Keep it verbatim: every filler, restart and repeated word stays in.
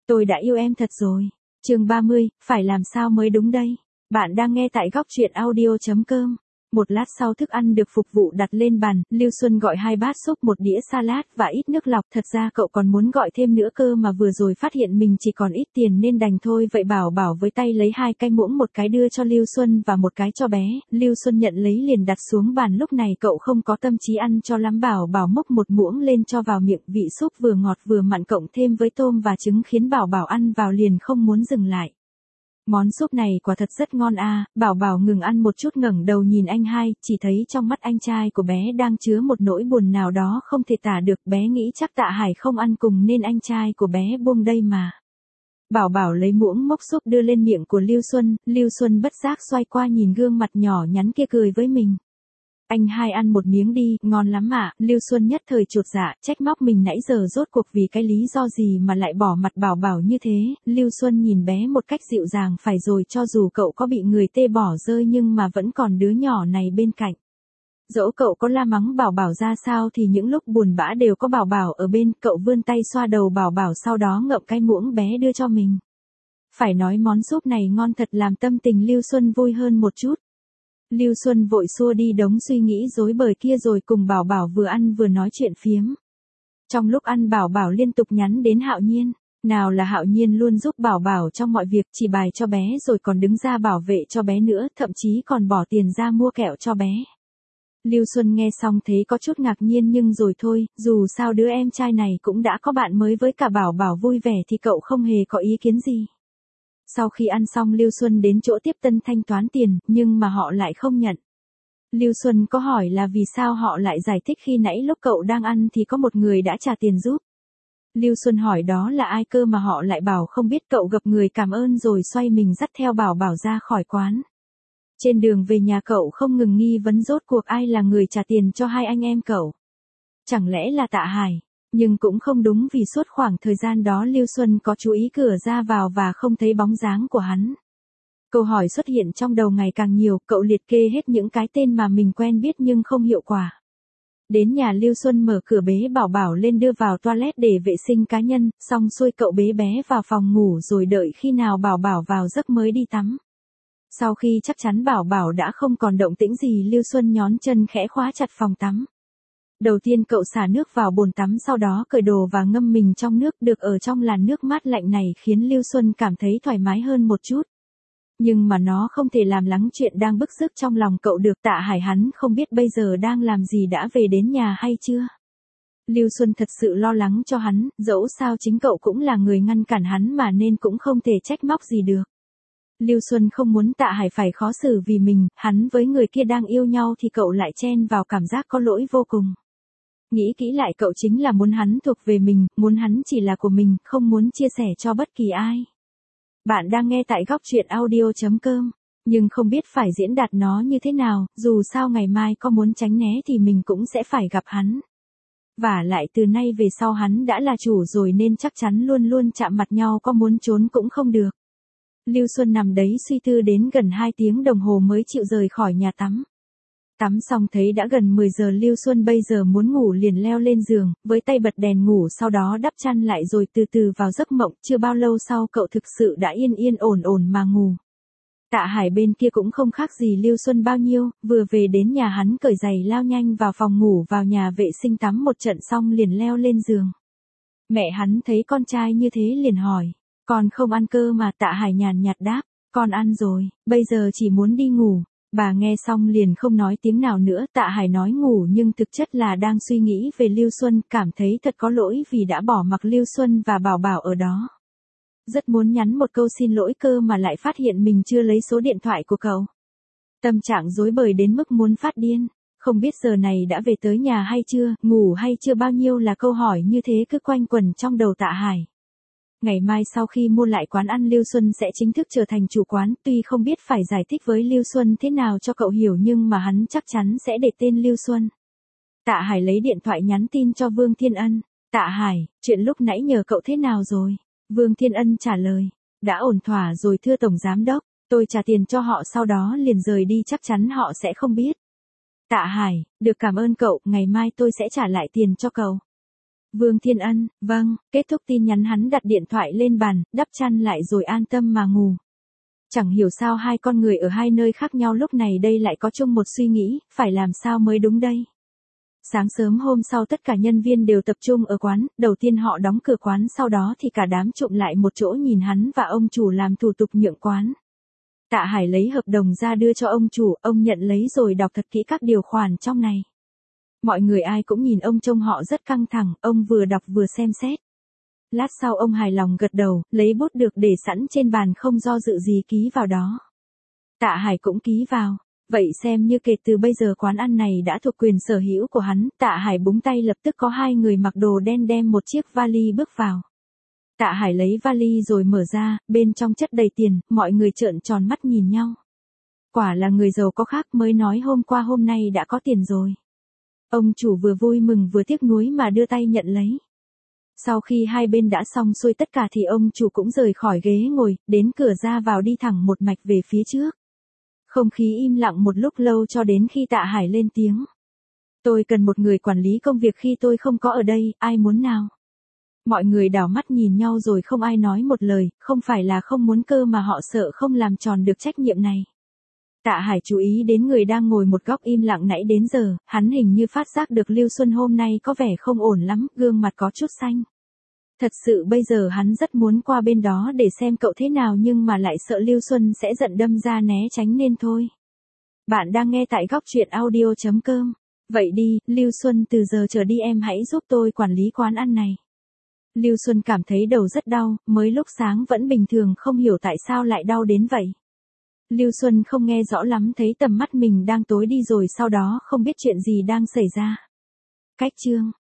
Tôi đã yêu em thật rồi. Chương ba mươi, phải làm sao mới đúng đây? Bạn đang nghe tại góc truyện audio chấm com. Một lát sau thức ăn được phục vụ đặt lên bàn, Lưu Xuân gọi hai bát súp, một đĩa salad và ít nước lọc. Thật ra cậu còn muốn gọi thêm nữa cơ mà vừa rồi phát hiện mình chỉ còn ít tiền nên đành thôi. Vậy Bảo Bảo với tay lấy hai cái muỗng, một cái đưa cho Lưu Xuân và một cái cho bé. Lưu Xuân nhận lấy liền đặt xuống bàn. Lúc này cậu không có tâm trí ăn cho lắm. Bảo Bảo múc một muỗng lên cho vào miệng, vị súp vừa ngọt vừa mặn cộng thêm với tôm và trứng khiến Bảo Bảo ăn vào liền không muốn dừng lại. Món súp này quả thật rất ngon a. À. Bảo Bảo ngừng ăn một chút, ngẩng đầu nhìn anh hai, chỉ thấy trong mắt anh trai của bé đang chứa một nỗi buồn nào đó không thể tả được. Bé nghĩ chắc Tạ Hải không ăn cùng nên anh trai của bé buông đây mà. Bảo Bảo lấy muỗng múc súp đưa lên miệng của Lưu Xuân. Lưu Xuân bất giác xoay qua nhìn gương mặt nhỏ nhắn kia cười với mình. Anh hai ăn một miếng đi, ngon lắm ạ. Lưu Xuân nhất thời chột dạ, trách móc mình nãy giờ rốt cuộc vì cái lý do gì mà lại bỏ mặt Bảo Bảo như thế. Lưu Xuân nhìn bé một cách dịu dàng, phải rồi, cho dù cậu có bị người tê bỏ rơi nhưng mà vẫn còn đứa nhỏ này bên cạnh. Dẫu cậu có la mắng Bảo Bảo ra sao thì những lúc buồn bã đều có Bảo Bảo ở bên. Cậu vươn tay xoa đầu Bảo Bảo, sau đó ngậm cái muỗng bé đưa cho mình. Phải nói món súp này ngon thật, làm tâm tình Lưu Xuân vui hơn một chút. Lưu Xuân vội xua đi đống suy nghĩ rối bời kia rồi cùng Bảo Bảo vừa ăn vừa nói chuyện phiếm. Trong lúc ăn Bảo Bảo liên tục nhắn đến Hạo Nhiên. Nào là Hạo Nhiên luôn giúp Bảo Bảo trong mọi việc, chỉ bài cho bé rồi còn đứng ra bảo vệ cho bé nữa, thậm chí còn bỏ tiền ra mua kẹo cho bé. Lưu Xuân nghe xong thấy có chút ngạc nhiên nhưng rồi thôi, dù sao đứa em trai này cũng đã có bạn mới với cả Bảo Bảo vui vẻ thì cậu không hề có ý kiến gì. Sau khi ăn xong Lưu Xuân đến chỗ tiếp tân thanh toán tiền, nhưng mà họ lại không nhận. Lưu Xuân có hỏi là vì sao, họ lại giải thích khi nãy lúc cậu đang ăn thì có một người đã trả tiền giúp. Lưu Xuân hỏi đó là ai cơ mà họ lại bảo không biết. Cậu gập người cảm ơn rồi xoay mình dắt theo Bảo Bảo ra khỏi quán. Trên đường về nhà cậu không ngừng nghi vấn rốt cuộc ai là người trả tiền cho hai anh em cậu. Chẳng lẽ là Tạ Hải? Nhưng cũng không đúng vì suốt khoảng thời gian đó Lưu Xuân có chú ý cửa ra vào và không thấy bóng dáng của hắn. Câu hỏi xuất hiện trong đầu ngày càng nhiều, cậu liệt kê hết những cái tên mà mình quen biết nhưng không hiệu quả. Đến nhà Lưu Xuân mở cửa bế Bảo Bảo lên đưa vào toilet để vệ sinh cá nhân, xong xuôi cậu bế bé vào phòng ngủ rồi đợi khi nào Bảo Bảo vào giấc mới đi tắm. Sau khi chắc chắn Bảo Bảo đã không còn động tĩnh gì, Lưu Xuân nhón chân khẽ khóa chặt phòng tắm. Đầu tiên cậu xả nước vào bồn tắm, sau đó cởi đồ và ngâm mình trong nước. Được ở trong làn nước mát lạnh này khiến Lưu Xuân cảm thấy thoải mái hơn một chút. Nhưng mà nó không thể làm lắng chuyện đang bức rứt trong lòng cậu được. Tạ Hải hắn không biết bây giờ đang làm gì, đã về đến nhà hay chưa. Lưu Xuân thật sự lo lắng cho hắn, dẫu sao chính cậu cũng là người ngăn cản hắn mà nên cũng không thể trách móc gì được. Lưu Xuân không muốn Tạ Hải phải khó xử vì mình, hắn với người kia đang yêu nhau thì cậu lại chen vào, cảm giác có lỗi vô cùng. Nghĩ kỹ lại cậu chính là muốn hắn thuộc về mình, muốn hắn chỉ là của mình, không muốn chia sẻ cho bất kỳ ai. Bạn đang nghe tại góc truyện audio chấm com, nhưng không biết phải diễn đạt nó như thế nào, dù sao ngày mai có muốn tránh né thì mình cũng sẽ phải gặp hắn. Và lại từ nay về sau hắn đã là chủ rồi nên chắc chắn luôn luôn chạm mặt nhau, có muốn trốn cũng không được. Lưu Xuân nằm đấy suy tư đến gần hai tiếng đồng hồ mới chịu rời khỏi nhà tắm. Tắm xong thấy đã gần mười giờ, Lưu Xuân bây giờ muốn ngủ liền leo lên giường, với tay bật đèn ngủ, sau đó đắp chăn lại rồi từ từ vào giấc mộng. Chưa bao lâu sau cậu thực sự đã yên yên ổn ổn mà ngủ. Tạ Hải bên kia cũng không khác gì Lưu Xuân bao nhiêu, vừa về đến nhà hắn cởi giày lao nhanh vào phòng ngủ, vào nhà vệ sinh tắm một trận xong liền leo lên giường. Mẹ hắn thấy con trai như thế liền hỏi, con không ăn cơ mà? Tạ Hải nhàn nhạt đáp, con ăn rồi, bây giờ chỉ muốn đi ngủ. Bà nghe xong liền không nói tiếng nào nữa. Tạ Hải nói ngủ nhưng thực chất là đang suy nghĩ về Lưu Xuân, cảm thấy thật có lỗi vì đã bỏ mặc Lưu Xuân và Bảo Bảo ở đó. Rất muốn nhắn một câu xin lỗi cơ mà lại phát hiện mình chưa lấy số điện thoại của cậu. Tâm trạng rối bời đến mức muốn phát điên, không biết giờ này đã về tới nhà hay chưa, ngủ hay chưa, bao nhiêu là câu hỏi như thế cứ quanh quẩn trong đầu Tạ Hải. Ngày mai sau khi mua lại quán ăn, Lưu Xuân sẽ chính thức trở thành chủ quán, tuy không biết phải giải thích với Lưu Xuân thế nào cho cậu hiểu nhưng mà hắn chắc chắn sẽ để tên Lưu Xuân. Tạ Hải lấy điện thoại nhắn tin cho Vương Thiên Ân. Tạ Hải, chuyện lúc nãy nhờ cậu thế nào rồi? Vương Thiên Ân trả lời, đã ổn thỏa rồi thưa Tổng Giám Đốc, tôi trả tiền cho họ sau đó liền rời đi, chắc chắn họ sẽ không biết. Tạ Hải, được, cảm ơn cậu, ngày mai tôi sẽ trả lại tiền cho cậu. Vương Thiên Ân, vâng, kết thúc tin nhắn hắn đặt điện thoại lên bàn, đắp chăn lại rồi an tâm mà ngủ. Chẳng hiểu sao hai con người ở hai nơi khác nhau lúc này đây lại có chung một suy nghĩ, phải làm sao mới đúng đây. Sáng sớm hôm sau tất cả nhân viên đều tập trung ở quán, đầu tiên họ đóng cửa quán sau đó thì cả đám trụm lại một chỗ nhìn hắn và ông chủ làm thủ tục nhượng quán. Tạ Hải lấy hợp đồng ra đưa cho ông chủ, ông nhận lấy rồi đọc thật kỹ các điều khoản trong này. Mọi người ai cũng nhìn ông trông họ rất căng thẳng, ông vừa đọc vừa xem xét. Lát sau ông hài lòng gật đầu, lấy bút được để sẵn trên bàn không do dự gì ký vào đó. Tạ Hải cũng ký vào. Vậy xem như kể từ bây giờ quán ăn này đã thuộc quyền sở hữu của hắn. Tạ Hải búng tay lập tức có hai người mặc đồ đen đem một chiếc vali bước vào. Tạ Hải lấy vali rồi mở ra, bên trong chất đầy tiền, mọi người trợn tròn mắt nhìn nhau. Quả là người giàu có khác, mới nói hôm qua hôm nay đã có tiền rồi. Ông chủ vừa vui mừng vừa tiếc nuối mà đưa tay nhận lấy. Sau khi hai bên đã xong xuôi tất cả thì ông chủ cũng rời khỏi ghế ngồi, đến cửa ra vào đi thẳng một mạch về phía trước. Không khí im lặng một lúc lâu cho đến khi Tạ Hải lên tiếng. Tôi cần một người quản lý công việc khi tôi không có ở đây, ai muốn nào? Mọi người đảo mắt nhìn nhau rồi không ai nói một lời, không phải là không muốn cơ mà họ sợ không làm tròn được trách nhiệm này. Tạ Hải chú ý đến người đang ngồi một góc im lặng nãy đến giờ, hắn hình như phát giác được Lưu Xuân hôm nay có vẻ không ổn lắm, gương mặt có chút xanh. Thật sự bây giờ hắn rất muốn qua bên đó để xem cậu thế nào nhưng mà lại sợ Lưu Xuân sẽ giận đâm ra né tránh nên thôi. Bạn đang nghe tại góc truyện audio chấm com. Vậy đi, Lưu Xuân từ giờ trở đi em hãy giúp tôi quản lý quán ăn này. Lưu Xuân cảm thấy đầu rất đau, mới lúc sáng vẫn bình thường không hiểu tại sao lại đau đến vậy. Lưu Xuân không nghe rõ lắm thấy tầm mắt mình đang tối đi rồi sau đó không biết chuyện gì đang xảy ra. Cách chương